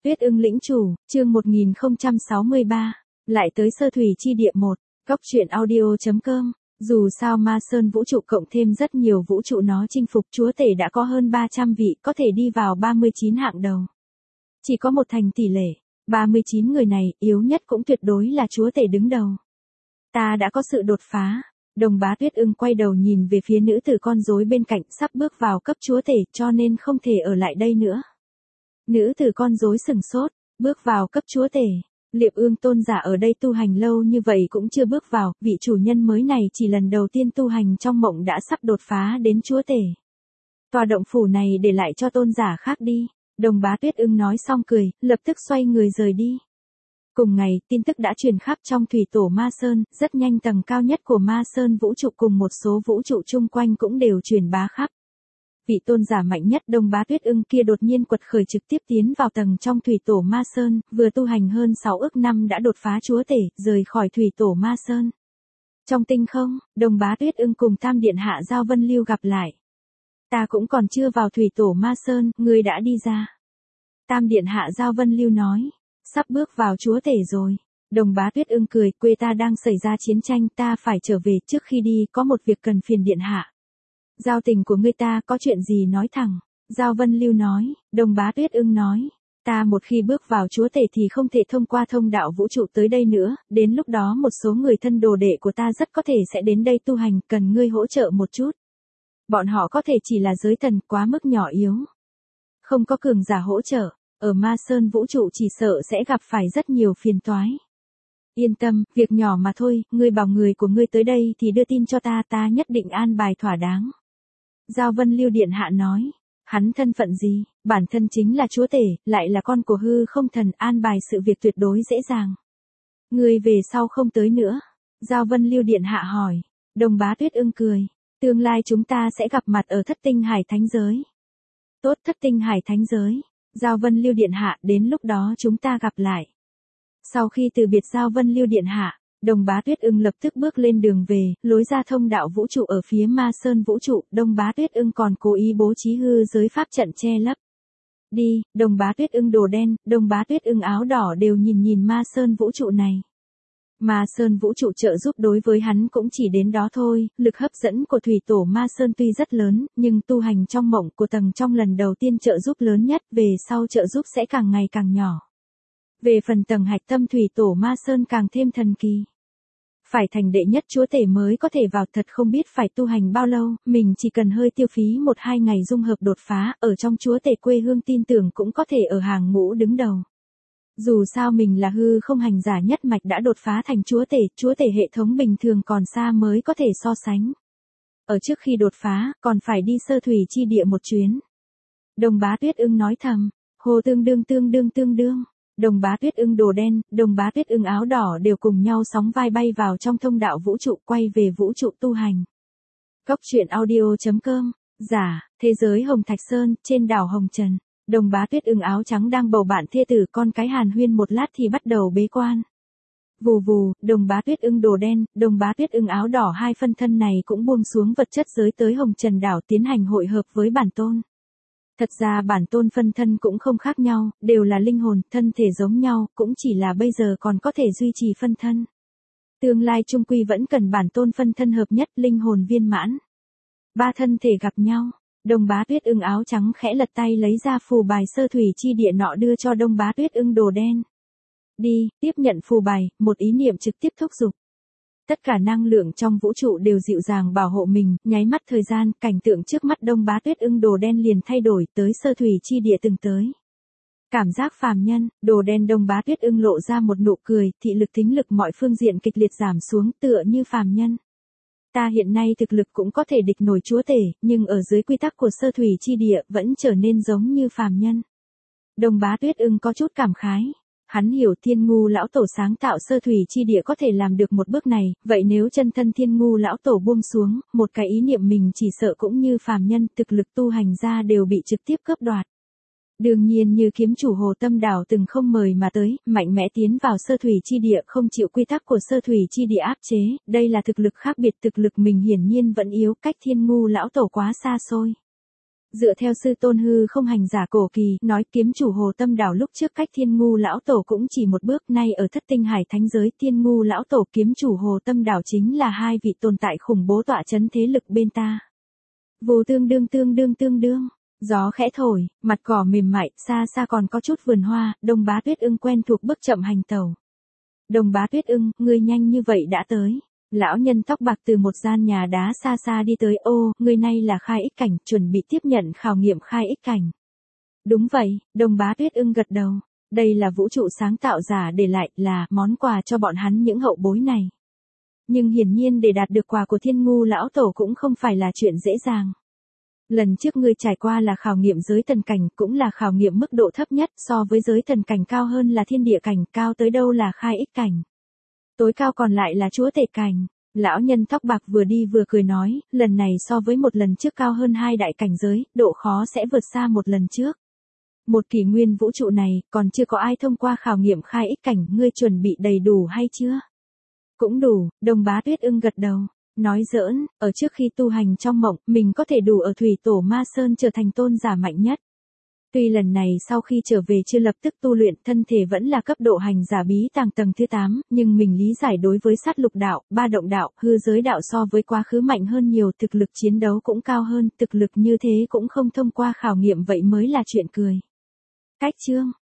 Tuyết ưng lĩnh chủ, chương 1063, lại tới Sơ Thủy Chi Địa 1, Cóc truyện audio.com. Dù sao Ma Sơn vũ trụ cộng thêm rất nhiều vũ trụ nó chinh phục chúa tể đã có hơn 300 vị có thể đi vào 39 hạng đầu. Chỉ có một thành tỷ lệ, 39 người này yếu nhất cũng tuyệt đối là chúa tể đứng đầu. Ta đã có sự đột phá. Đồng bá Tuyết ưng quay đầu nhìn về phía nữ tử con rối bên cạnh sắp bước vào cấp chúa tể cho nên không thể ở lại đây nữa. Nữ tử con rối sừng sốt, bước vào cấp chúa tể. Liệp Ương tôn giả ở đây tu hành lâu như vậy cũng chưa bước vào, vị chủ nhân mới này chỉ lần đầu tiên tu hành trong mộng đã sắp đột phá đến chúa tể. Tòa động phủ này để lại cho tôn giả khác đi. Đồng bá Tuyết ưng nói xong cười, lập tức xoay người rời đi. Cùng ngày, tin tức đã truyền khắp trong thủy tổ Ma Sơn, rất nhanh tầng cao nhất của Ma Sơn vũ trụ cùng một số vũ trụ chung quanh cũng đều truyền bá khắp. Vị tôn giả mạnh nhất Đồng bá Tuyết ưng kia đột nhiên quật khởi trực tiếp tiến vào tầng trong thủy tổ Ma Sơn, vừa tu hành hơn 6 ức năm đã đột phá chúa tể, rời khỏi thủy tổ Ma Sơn. Trong tinh không, Đồng bá Tuyết ưng cùng Tam Điện Hạ Giao Vân Lưu gặp lại. Ta cũng còn chưa vào thủy tổ Ma Sơn, ngươi đã đi ra. Tam Điện Hạ Giao Vân Lưu nói, sắp bước vào chúa tể rồi. Đồng bá Tuyết ưng cười, quê ta đang xảy ra chiến tranh, ta phải trở về, trước khi đi có một việc cần phiền Điện Hạ. Giao tình của ngươi ta có chuyện gì nói thẳng. Giao Vân Lưu nói, Đồng bá Tuyết ưng nói, ta một khi bước vào chúa tể thì không thể thông qua thông đạo vũ trụ tới đây nữa, đến lúc đó một số người thân đồ đệ của ta rất có thể sẽ đến đây tu hành, cần ngươi hỗ trợ một chút. Bọn họ có thể chỉ là giới thần quá mức nhỏ yếu. Không có cường giả hỗ trợ, ở Ma Sơn vũ trụ chỉ sợ sẽ gặp phải rất nhiều phiền toái. Yên tâm, việc nhỏ mà thôi, ngươi bảo người của ngươi tới đây thì đưa tin cho ta, ta nhất định an bài thỏa đáng. Giao Vân Lưu Điện Hạ nói, hắn thân phận gì, bản thân chính là chúa tể, lại là con của hư không thần, an bài sự việc tuyệt đối dễ dàng. Ngươi về sau không tới nữa. Giao Vân Lưu Điện Hạ hỏi. Đồng bá Tuyết ưng cười, tương lai chúng ta sẽ gặp mặt ở Thất Tinh Hải Thánh Giới. Tốt, Thất Tinh Hải Thánh Giới. Giao Vân Lưu Điện Hạ, đến lúc đó chúng ta gặp lại. Sau khi từ biệt Giao Vân Lưu Điện Hạ, Đồng bá Tuyết ưng lập tức bước lên đường về, lối ra thông đạo vũ trụ ở phía Ma Sơn vũ trụ, Đồng bá Tuyết ưng còn cố ý bố trí hư giới pháp trận che lấp. Đi, Đồng bá Tuyết ưng đồ đen, Đồng bá Tuyết ưng áo đỏ đều nhìn Ma Sơn vũ trụ này. Ma Sơn vũ trụ trợ giúp đối với hắn cũng chỉ đến đó thôi, lực hấp dẫn của thủy tổ Ma Sơn tuy rất lớn, nhưng tu hành trong mộng của tầng trong lần đầu tiên trợ giúp lớn nhất, về sau trợ giúp sẽ càng ngày càng nhỏ. Về phần tầng hạch tâm thủy tổ Ma Sơn càng thêm thần kỳ. Phải thành đệ nhất chúa tể mới có thể vào, thật không biết phải tu hành bao lâu, mình chỉ cần hơi tiêu phí 1-2 ngày dung hợp đột phá, ở trong chúa tể quê hương tin tưởng cũng có thể ở hàng ngũ đứng đầu. Dù sao mình là hư không hành giả nhất mạch đã đột phá thành chúa tể hệ thống bình thường còn xa mới có thể so sánh. Ở trước khi đột phá, còn phải đi Sơ Thủy Chi Địa một chuyến. Đồng bá Tuyết ưng nói thầm, hồ tương đương. Đồng bá Tuyết ưng đồ đen, Đồng bá Tuyết ưng áo đỏ đều cùng nhau sóng vai bay vào trong thông đạo vũ trụ, quay về vũ trụ tu hành. Cóc truyện audio.com, giả, thế giới Hồng Thạch Sơn, trên đảo Hồng Trần. Đồng bá Tuyết ưng áo trắng đang bầu bạn thê tử con cái hàn huyên một lát thì bắt đầu bế quan. Vù vù, Đồng bá Tuyết ưng đồ đen, Đồng bá Tuyết ưng áo đỏ hai phân thân này cũng buông xuống vật chất giới tới Hồng Trần đảo tiến hành hội hợp với bản tôn. Thật ra bản tôn phân thân cũng không khác nhau, đều là linh hồn, thân thể giống nhau, cũng chỉ là bây giờ còn có thể duy trì phân thân. Tương lai chung quy vẫn cần bản tôn phân thân hợp nhất, linh hồn viên mãn. Ba thân thể gặp nhau. Đồng bá Tuyết ưng áo trắng khẽ lật tay lấy ra phù bài Sơ Thủy Chi Địa nọ đưa cho Đồng bá Tuyết ưng đồ đen. Đi, tiếp nhận phù bài, một ý niệm trực tiếp thúc giục. Tất cả năng lượng trong vũ trụ đều dịu dàng bảo hộ mình, nháy mắt thời gian, cảnh tượng trước mắt Đồng bá Tuyết ưng đồ đen liền thay đổi, tới Sơ Thủy Chi Địa từng tới. Cảm giác phàm nhân, đồ đen Đồng bá Tuyết ưng lộ ra một nụ cười, thị lực thính lực mọi phương diện kịch liệt giảm xuống tựa như phàm nhân. Ta hiện nay thực lực cũng có thể địch nổi chúa tể, nhưng ở dưới quy tắc của Sơ Thủy Chi Địa vẫn trở nên giống như phàm nhân. Đồng bá Tuyết ưng có chút cảm khái. Hắn hiểu Thiên Ngu lão tổ sáng tạo Sơ Thủy Chi Địa có thể làm được một bước này, vậy nếu chân thân Thiên Ngu lão tổ buông xuống, một cái ý niệm mình chỉ sợ cũng như phàm nhân, thực lực tu hành ra đều bị trực tiếp cướp đoạt. Đương nhiên như kiếm chủ Hồ Tâm Đảo từng không mời mà tới, mạnh mẽ tiến vào Sơ Thủy Chi Địa không chịu quy tắc của Sơ Thủy Chi Địa áp chế, đây là thực lực khác biệt, thực lực mình hiển nhiên vẫn yếu, cách Thiên Ngu lão tổ quá xa xôi. Dựa theo sư tôn hư không hành giả cổ kỳ, nói kiếm chủ Hồ Tâm Đảo lúc trước cách Thiên Ngu lão tổ cũng chỉ một bước, nay ở Thất Tinh Hải thánh giới, Thiên Ngu lão tổ kiếm chủ Hồ Tâm Đảo chính là hai vị tồn tại khủng bố tọa chấn thế lực bên ta. Vù tương đương, gió khẽ thổi, mặt cỏ mềm mại, xa xa còn có chút vườn hoa, Đông Bá Tuyết Ưng quen thuộc bước chậm hành tàu. Đông Bá Tuyết Ưng, ngươi nhanh như vậy đã tới. Lão nhân tóc bạc từ một gian nhà đá xa xa đi tới, ô, người này là khai ích cảnh, chuẩn bị tiếp nhận khảo nghiệm khai ích cảnh. Đúng vậy, Đông Bá Tuyết Ưng gật đầu. Đây là vũ trụ sáng tạo giả để lại, là món quà cho bọn hắn những hậu bối này. Nhưng hiển nhiên để đạt được quà của Thiên Ngu lão tổ cũng không phải là chuyện dễ dàng. Lần trước ngươi trải qua là khảo nghiệm giới thần cảnh, cũng là khảo nghiệm mức độ thấp nhất, so với giới thần cảnh cao hơn là thiên địa cảnh, cao tới đâu là khai ích cảnh. Tối cao còn lại là chúa tể cảnh. Lão nhân tóc bạc vừa đi vừa cười nói, lần này so với một lần trước cao hơn 2 đại cảnh giới, độ khó sẽ vượt xa một lần trước. Một kỷ nguyên vũ trụ này, còn chưa có ai thông qua khảo nghiệm khai ích cảnh, ngươi chuẩn bị đầy đủ hay chưa? Cũng đủ, Đông Bá Tuyết Ưng gật đầu. Nói giỡn, ở trước khi tu hành trong mộng, mình có thể đủ ở Thủy Tổ Ma Sơn trở thành tôn giả mạnh nhất. Tuy lần này sau khi trở về chưa lập tức tu luyện, thân thể vẫn là cấp độ hành giả bí tàng tầng thứ 8, nhưng mình lý giải đối với sát lục đạo, ba động đạo, hư giới đạo so với quá khứ mạnh hơn nhiều, thực lực chiến đấu cũng cao hơn, thực lực như thế cũng không thông qua khảo nghiệm vậy mới là chuyện cười. Cách chương